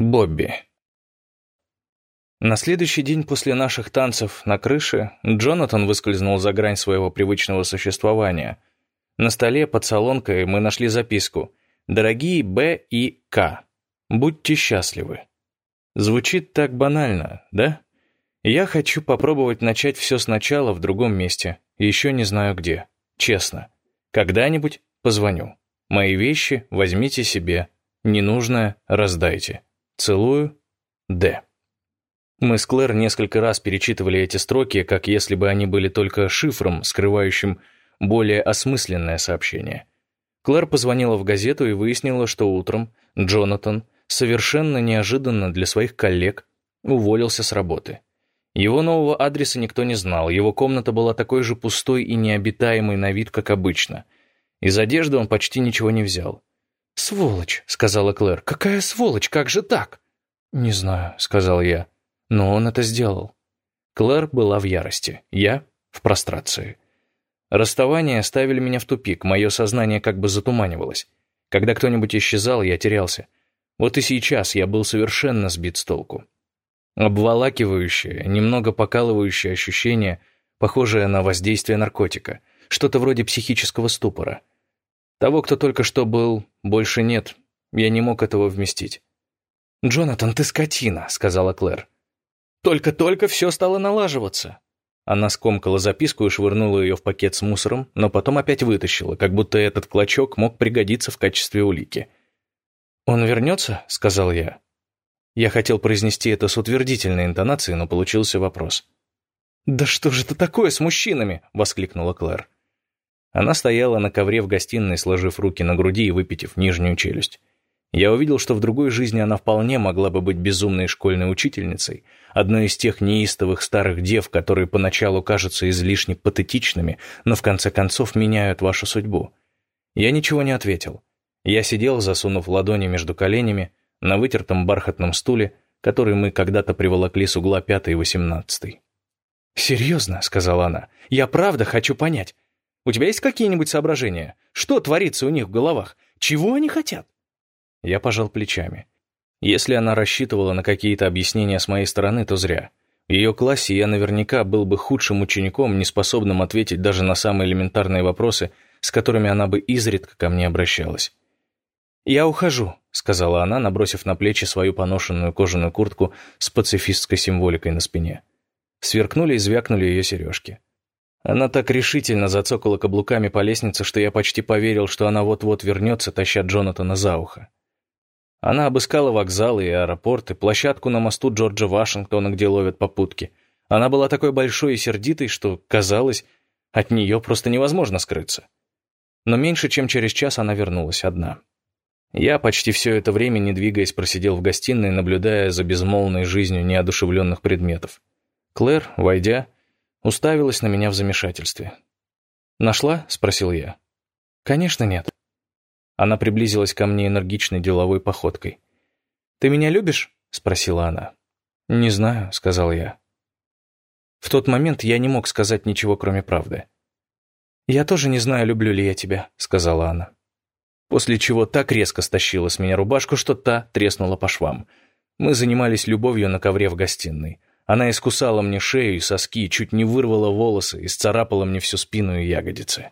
Бобби. На следующий день после наших танцев на крыше Джонатан выскользнул за грань своего привычного существования. На столе под солонкой мы нашли записку: «Дорогие Б и К, будьте счастливы». Звучит так банально, да? Я хочу попробовать начать все сначала в другом месте, еще не знаю где. Честно. Когда-нибудь позвоню. Мои вещи возьмите себе, ненужное раздайте. Целую, Д. Мы с Клэр несколько раз перечитывали эти строки, как если бы они были только шифром, скрывающим более осмысленное сообщение. Клэр позвонила в газету и выяснила, что утром Джонатан совершенно неожиданно для своих коллег уволился с работы. Его нового адреса никто не знал, его комната была такой же пустой и необитаемой на вид, как обычно. Из одежды он почти ничего не взял. «Сволочь», — сказала Клэр. «Какая сволочь, как же так?» «Не знаю», — сказал я. «Но он это сделал». Клэр была в ярости, я — в прострации. Расставания ставили меня в тупик, мое сознание как бы затуманивалось. Когда кто-нибудь исчезал, я терялся. Вот и сейчас я был совершенно сбит с толку. Обволакивающее, немного покалывающее ощущение, похожее на воздействие наркотика, что-то вроде психического ступора. Того, кто только что был, больше нет. Я не мог этого вместить. «Джонатан, ты скотина», — сказала Клэр. «Только-только все стало налаживаться». Она скомкала записку и швырнула ее в пакет с мусором, но потом опять вытащила, как будто этот клочок мог пригодиться в качестве улики. «Он вернется?» — сказал я. Я хотел произнести это с утвердительной интонацией, но получился вопрос. «Да что же это такое с мужчинами?» — воскликнула Клэр. Она стояла на ковре в гостиной, сложив руки на груди и выпитив нижнюю челюсть. Я увидел, что в другой жизни она вполне могла бы быть безумной школьной учительницей, одной из тех неистовых старых дев, которые поначалу кажутся излишне патетичными, но в конце концов меняют вашу судьбу. Я ничего не ответил. Я сидел, засунув ладони между коленями, на вытертом бархатном стуле, который мы когда-то приволокли с угла 5-й и 18-й. «Серьезно», — сказала она, — «я правда хочу понять. У тебя есть какие-нибудь соображения? Что творится у них в головах? Чего они хотят?» Я пожал плечами. Если она рассчитывала на какие-то объяснения с моей стороны, то зря. В ее классе я наверняка был бы худшим учеником, неспособным ответить даже на самые элементарные вопросы, с которыми она бы изредка ко мне обращалась. «Я ухожу», — сказала она, набросив на плечи свою поношенную кожаную куртку с пацифистской символикой на спине. Сверкнули и звякнули ее сережки. Она так решительно зацокала каблуками по лестнице, что я почти поверил, что она вот-вот вернется, таща Джонатана за ухо. Она обыскала вокзалы и аэропорты, площадку на мосту Джорджа Вашингтона, где ловят попутки. Она была такой большой и сердитой, что, казалось, от нее просто невозможно скрыться. Но меньше чем через час она вернулась одна. Я почти все это время, не двигаясь, просидел в гостиной, наблюдая за безмолвной жизнью неодушевленных предметов. Клэр, войдя, уставилась на меня в замешательстве. «Нашла?» — спросил я. «Конечно, нет». Она приблизилась ко мне энергичной деловой походкой. «Ты меня любишь?» — спросила она. «Не знаю», — сказал я. В тот момент я не мог сказать ничего, кроме правды. «Я тоже не знаю, люблю ли я тебя», — сказала она. После чего так резко стащила с меня рубашку, что та треснула по швам. Мы занимались любовью на ковре в гостиной. Она искусала мне шею и соски, чуть не вырвала волосы, исцарапала мне всю спину и ягодицы.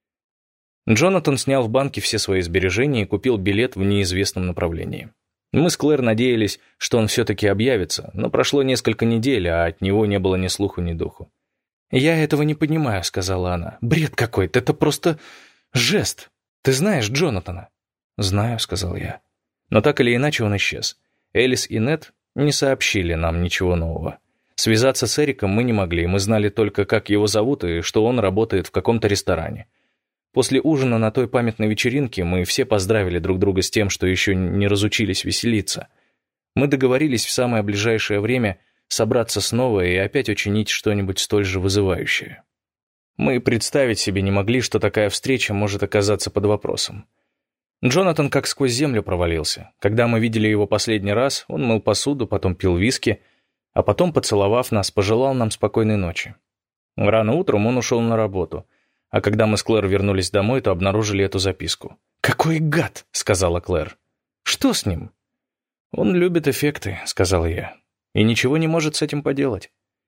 Джонатан снял в банке все свои сбережения и купил билет в неизвестном направлении. Мы с Клэр надеялись, что он все-таки объявится, но прошло несколько недель, а от него не было ни слуху, ни духу. «Я этого не понимаю», — сказала она. «Бред какой-то, это просто жест. Ты знаешь Джонатана?» «Знаю», — сказал я. Но так или иначе он исчез. Элис и Нет не сообщили нам ничего нового. Связаться с Эриком мы не могли, мы знали только, как его зовут и что он работает в каком-то ресторане. После ужина на той памятной вечеринке мы все поздравили друг друга с тем, что еще не разучились веселиться. Мы договорились в самое ближайшее время собраться снова и опять учинить что-нибудь столь же вызывающее. Мы представить себе не могли, что такая встреча может оказаться под вопросом. Джонатан как сквозь землю провалился. Когда мы видели его последний раз, он мыл посуду, потом пил виски, а потом, поцеловав нас, пожелал нам спокойной ночи. Рано утром он ушел на работу, а когда мы с Клэр вернулись домой, то обнаружили эту записку. «Какой гад!» — сказала Клэр. «Что с ним?» «Он любит эффекты», — сказал я, — «и ничего не может с этим поделать».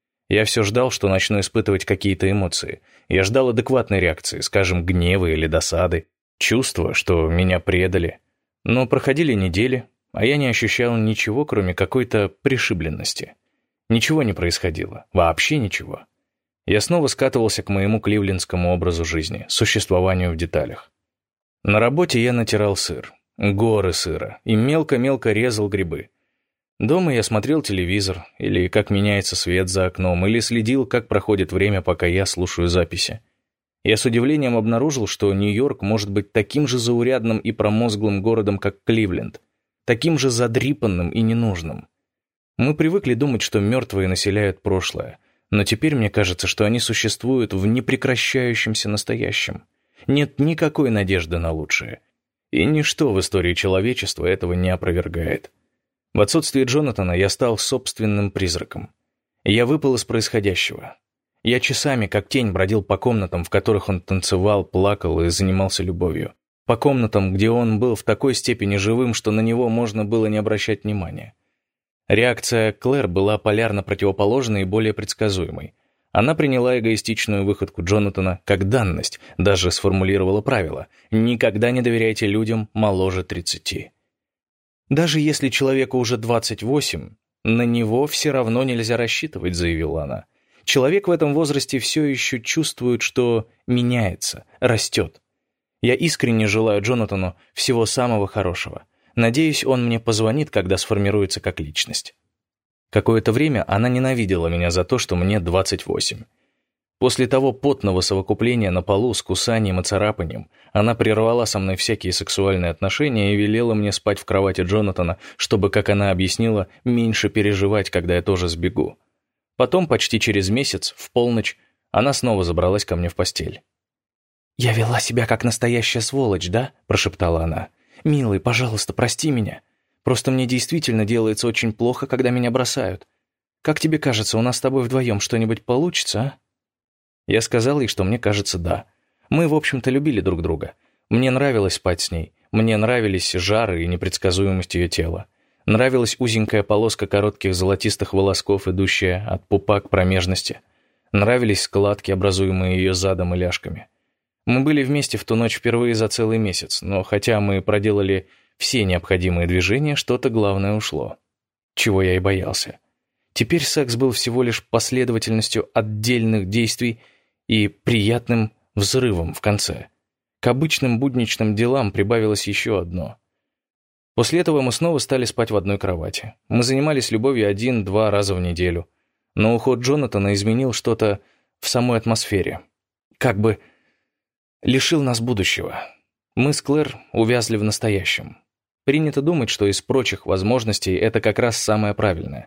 Я все ждал, что начну испытывать какие-то эмоции. Я ждал адекватной реакции, скажем, гнева или досады, чувства, что меня предали. Но проходили недели, а я не ощущал ничего, кроме какой-то пришибленности. Ничего не происходило, вообще ничего. Я снова скатывался к моему кливлендскому образу жизни, существованию в деталях. На работе я натирал сыр, горы сыра, и мелко-мелко резал грибы. Дома я смотрел телевизор, или как меняется свет за окном, или следил, как проходит время, пока я слушаю записи. Я с удивлением обнаружил, что Нью-Йорк может быть таким же заурядным и промозглым городом, как Кливленд, таким же задрипанным и ненужным. Мы привыкли думать, что мертвые населяют прошлое, но теперь мне кажется, что они существуют в непрекращающемся настоящем. Нет никакой надежды на лучшее. И ничто в истории человечества этого не опровергает. В отсутствие Джонатана я стал собственным призраком. Я выпал из происходящего. Я часами, как тень, бродил по комнатам, в которых он танцевал, плакал и занимался любовью. По комнатам, где он был в такой степени живым, что на него можно было не обращать внимания. Реакция Клэр была полярно противоположной и более предсказуемой. Она приняла эгоистичную выходку Джонатана как данность, даже сформулировала правило: «Никогда не доверяйте людям моложе 30». «Даже если человеку уже 28, на него все равно нельзя рассчитывать», — заявила она. «Человек в этом возрасте все еще чувствует, что меняется, растет. Я искренне желаю Джонатану всего самого хорошего. Надеюсь, он мне позвонит, когда сформируется как личность». Какое-то время она ненавидела меня за то, что мне 28. После того потного совокупления на полу с кусанием и царапанием она прервала со мной всякие сексуальные отношения и велела мне спать в кровати Джонатана, чтобы, как она объяснила, меньше переживать, когда я тоже сбегу. Потом, почти через месяц, в полночь, она снова забралась ко мне в постель. «Я вела себя как настоящая сволочь, да?» – прошептала она. «Милый, пожалуйста, прости меня. Просто мне действительно делается очень плохо, когда меня бросают. Как тебе кажется, у нас с тобой вдвоем что-нибудь получится, а?» Я сказал ей, что мне кажется, да. Мы, в общем-то, любили друг друга. Мне нравилось спать с ней. Мне нравились жары и непредсказуемость ее тела. Нравилась узенькая полоска коротких золотистых волосков, идущая от пупа к промежности. Нравились складки, образуемые ее задом и ляжками. Мы были вместе в ту ночь впервые за целый месяц, но хотя мы проделали все необходимые движения, что-то главное ушло. Чего я и боялся. Теперь секс был всего лишь последовательностью отдельных действий и приятным взрывом в конце. К обычным будничным делам прибавилось еще одно. После этого мы снова стали спать в одной кровати. Мы занимались любовью 1-2 раза в неделю. Но уход Джонатана изменил что-то в самой атмосфере. Как бы лишил нас будущего. Мы с Клэр увязли в настоящем. Принято думать, что из прочих возможностей это как раз самое правильное.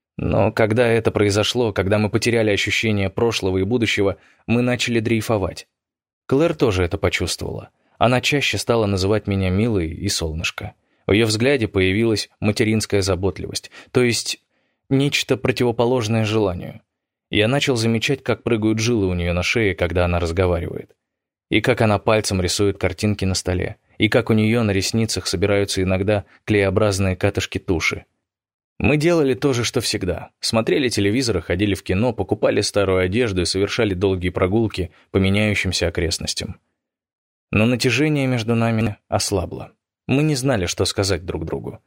Но когда это произошло, когда мы потеряли ощущение прошлого и будущего, мы начали дрейфовать. Клэр тоже это почувствовала. Она чаще стала называть меня милой и солнышко. В ее взгляде появилась материнская заботливость, то есть нечто противоположное желанию. Я начал замечать, как прыгают жилы у нее на шее, когда она разговаривает. И как она пальцем рисует картинки на столе. И как у нее на ресницах собираются иногда клееобразные катышки туши. Мы делали то же, что всегда. Смотрели телевизор, ходили в кино, покупали старую одежду и совершали долгие прогулки по меняющимся окрестностям. Но натяжение между нами ослабло. Мы не знали, что сказать друг другу.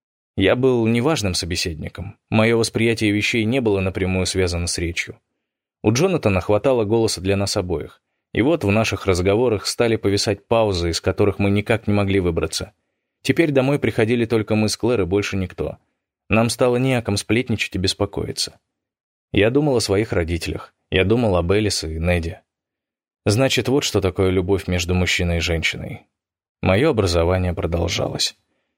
Я был неважным собеседником. Мое восприятие вещей не было напрямую связано с речью. У Джонатана хватало голоса для нас обоих. И вот в наших разговорах стали повисать паузы, из которых мы никак не могли выбраться. Теперь домой приходили только мы с Клэр и больше никто. Нам стало не о ком сплетничать и беспокоиться. Я думал о своих родителях. Я думал об Элис и Неде. Значит, вот что такое любовь между мужчиной и женщиной. Мое образование продолжалось.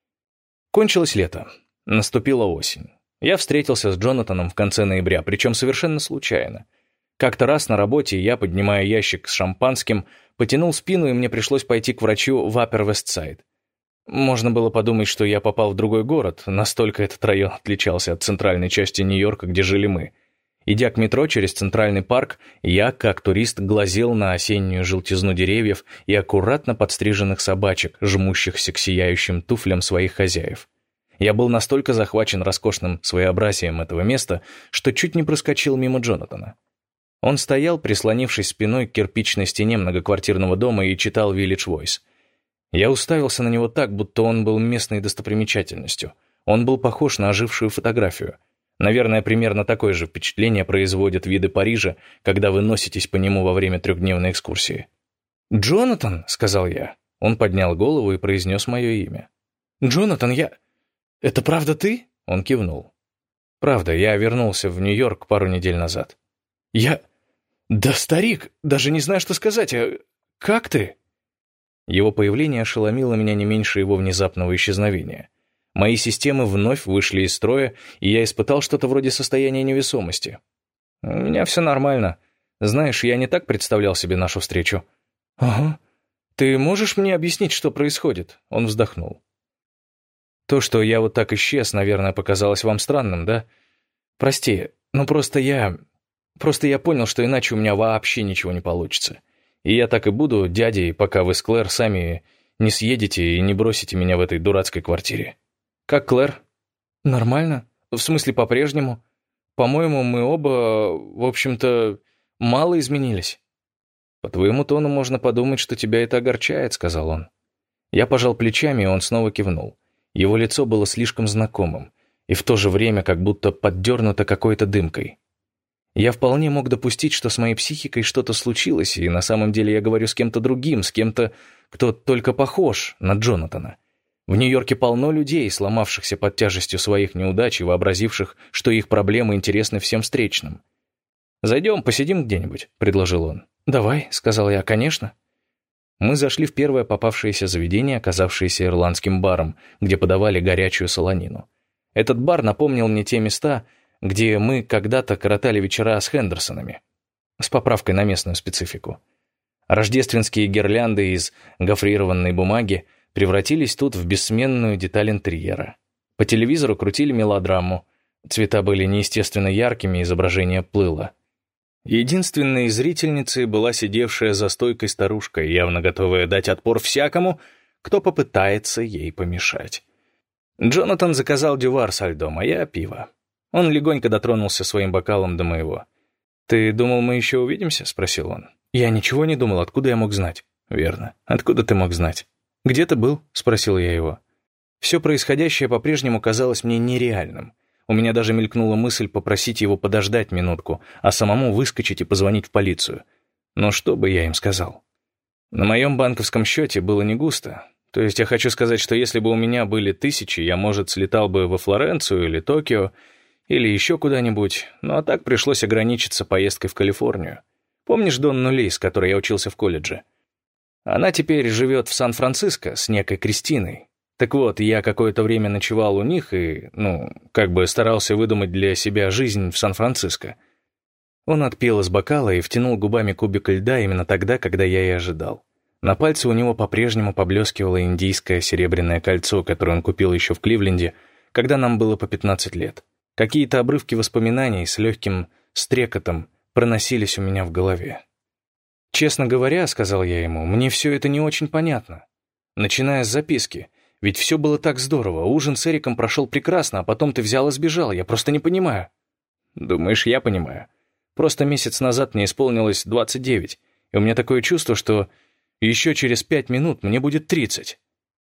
Кончилось лето. Наступила осень. Я встретился с Джонатаном в конце ноября, причем совершенно случайно. Как-то раз на работе я, поднимая ящик с шампанским, потянул спину, и мне пришлось пойти к врачу в Upper West Side. Можно было подумать, что я попал в другой город, настолько этот район отличался от центральной части Нью-Йорка, где жили мы. Идя к метро через Центральный парк, я, как турист, глазел на осеннюю желтизну деревьев и аккуратно подстриженных собачек, жмущихся к сияющим туфлям своих хозяев. Я был настолько захвачен роскошным своеобразием этого места, что чуть не проскочил мимо Джонатана. Он стоял, прислонившись спиной к кирпичной стене многоквартирного дома и читал Village Voice. Я уставился на него так, будто он был местной достопримечательностью. Он был похож на ожившую фотографию. Наверное, примерно такое же впечатление производят виды Парижа, когда вы носитесь по нему во время трехдневной экскурсии. «Джонатан», — сказал я. Он поднял голову и произнес мое имя. «Джонатан, Это правда ты?» Он кивнул. «Правда, я вернулся в Нью-Йорк пару недель назад». «Да, старик, даже не знаю, что сказать. Как ты?» Его появление ошеломило меня не меньше его внезапного исчезновения. Мои системы вновь вышли из строя, и я испытал что-то вроде состояния невесомости. «У меня все нормально. Знаешь, я не так представлял себе нашу встречу». «Ага. Ты можешь мне объяснить, что происходит?» Он вздохнул. «То, что я вот так исчез, наверное, показалось вам странным, да? Прости, но просто я понял, что иначе у меня вообще ничего не получится. И я так и буду дядей, пока вы с Клэр сами не съедете и не бросите меня в этой дурацкой квартире. Как Клэр?» «Нормально. В смысле, по-прежнему. По-моему, мы оба, в общем-то, мало изменились». «По твоему тону можно подумать, что тебя это огорчает», — сказал он. Я пожал плечами, и он снова кивнул. Его лицо было слишком знакомым, и в то же время как будто поддернуто какой-то дымкой. Я вполне мог допустить, что с моей психикой что-то случилось, и на самом деле я говорю с кем-то другим, с кем-то, кто только похож на Джонатана. В Нью-Йорке полно людей, сломавшихся под тяжестью своих неудач и вообразивших, что их проблемы интересны всем встречным. «Зайдем, посидим где-нибудь», — предложил он. «Давай», — сказал я, — «конечно». Мы зашли в первое попавшееся заведение, оказавшееся ирландским баром, где подавали горячую солонину. Этот бар напомнил мне те места, где мы когда-то коротали вечера с Хендерсонами, с поправкой на местную специфику. Рождественские гирлянды из гофрированной бумаги превратились тут в бессменную деталь интерьера. По телевизору крутили мелодраму, цвета были неестественно яркими, изображение плыло. Единственной зрительницей была сидевшая за стойкой старушка, явно готовая дать отпор всякому, кто попытается ей помешать. Джонатан заказал дювар со льдом, а я пиво. Он легонько дотронулся своим бокалом до моего. «Ты думал, мы еще увидимся?» — спросил он. «Я ничего не думал, откуда я мог знать?» «Верно. Откуда ты мог знать?» «Где ты был?» — спросил я его. Все происходящее по-прежнему казалось мне нереальным. У меня даже мелькнула мысль попросить его подождать минутку, а самому выскочить и позвонить в полицию. Но что бы я им сказал? На моем банковском счете было не густо. То есть я хочу сказать, что если бы у меня были 1000, я, может, слетал бы во Флоренцию или Токио, или еще куда-нибудь, ну а так пришлось ограничиться поездкой в Калифорнию. Помнишь Донну Ли, с которой я учился в колледже? Она теперь живет в Сан-Франциско с некой Кристиной. Так вот, я какое-то время ночевал у них и, старался выдумать для себя жизнь в Сан-Франциско. Он отпил из бокала и втянул губами кубик льда именно тогда, когда я и ожидал. На пальце у него по-прежнему поблескивало индийское серебряное кольцо, которое он купил еще в Кливленде, когда нам было по 15 лет. Какие-то обрывки воспоминаний с легким стрекотом проносились у меня в голове. «Честно говоря, — сказал я ему, — мне все это не очень понятно. Начиная с записки. Ведь все было так здорово, ужин с Эриком прошел прекрасно, а потом ты взял и сбежал, я просто не понимаю». «Думаешь, я понимаю? Просто месяц назад мне исполнилось 29, и у меня такое чувство, что еще через 5 минут мне будет 30.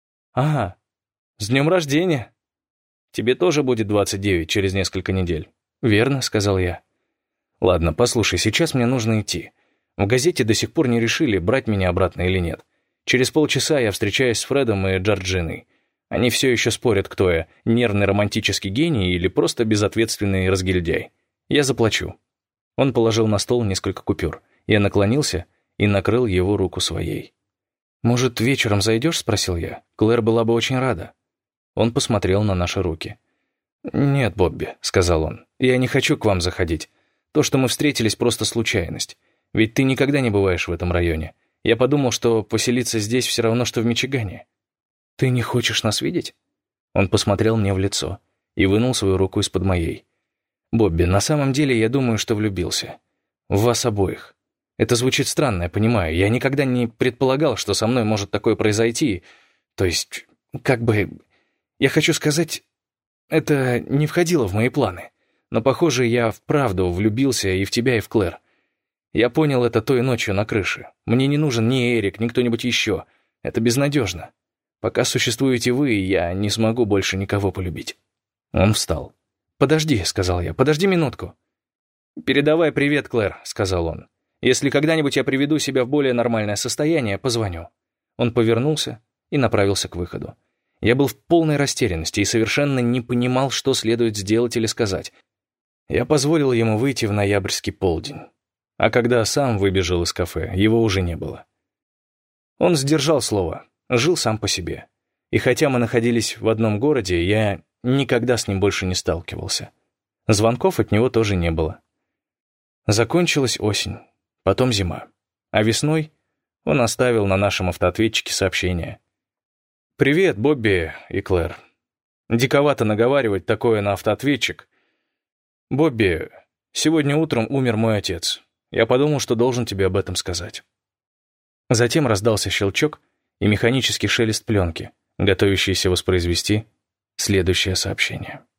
«Ага, с днем рождения!» «Тебе тоже будет 29 через несколько недель». «Верно», — сказал я. «Ладно, послушай, сейчас мне нужно идти. В газете до сих пор не решили, брать меня обратно или нет. Через полчаса я встречаюсь с Фредом и Джорджиной. Они все еще спорят, кто я, нервный романтический гений или просто безответственный разгильдяй. Я заплачу». Он положил на стол несколько купюр. Я наклонился и накрыл его руку своей. «Может, вечером зайдешь?» — спросил я. «Клэр была бы очень рада». Он посмотрел на наши руки. «Нет, Бобби», — сказал он, — «я не хочу к вам заходить. То, что мы встретились, просто случайность. Ведь ты никогда не бываешь в этом районе. Я подумал, что поселиться здесь все равно, что в Мичигане. Ты не хочешь нас видеть?» Он посмотрел мне в лицо и вынул свою руку из-под моей. «Бобби, на самом деле я думаю, что влюбился. В вас обоих. Это звучит странно, я понимаю. Я никогда не предполагал, что со мной может такое произойти. То есть, Я хочу сказать, Это не входило в мои планы. Но, похоже, я вправду влюбился и в тебя, и в Клэр. Я понял это той ночью на крыше. Мне не нужен ни Эрик, ни кто-нибудь еще. Это безнадежно. Пока существуете вы, я не смогу больше никого полюбить». Он встал. «Подожди», — сказал я, — «подожди минутку». «Передавай привет, Клэр», — сказал он. «Если когда-нибудь я приведу себя в более нормальное состояние, позвоню». Он повернулся и направился к выходу. Я был в полной растерянности и совершенно не понимал, что следует сделать или сказать. Я позволил ему выйти в ноябрьский полдень. А когда сам выбежал из кафе, его уже не было. Он сдержал слово, жил сам по себе. И хотя мы находились в одном городе, я никогда с ним больше не сталкивался. Звонков от него тоже не было. Закончилась осень, потом зима. А весной он оставил на нашем автоответчике сообщение. «Привет, Бобби и Клэр. Диковато наговаривать такое на автоответчик. Бобби, сегодня утром умер мой отец. Я подумал, что должен тебе об этом сказать». Затем раздался щелчок и механический шелест пленки, готовящийся воспроизвести следующее сообщение.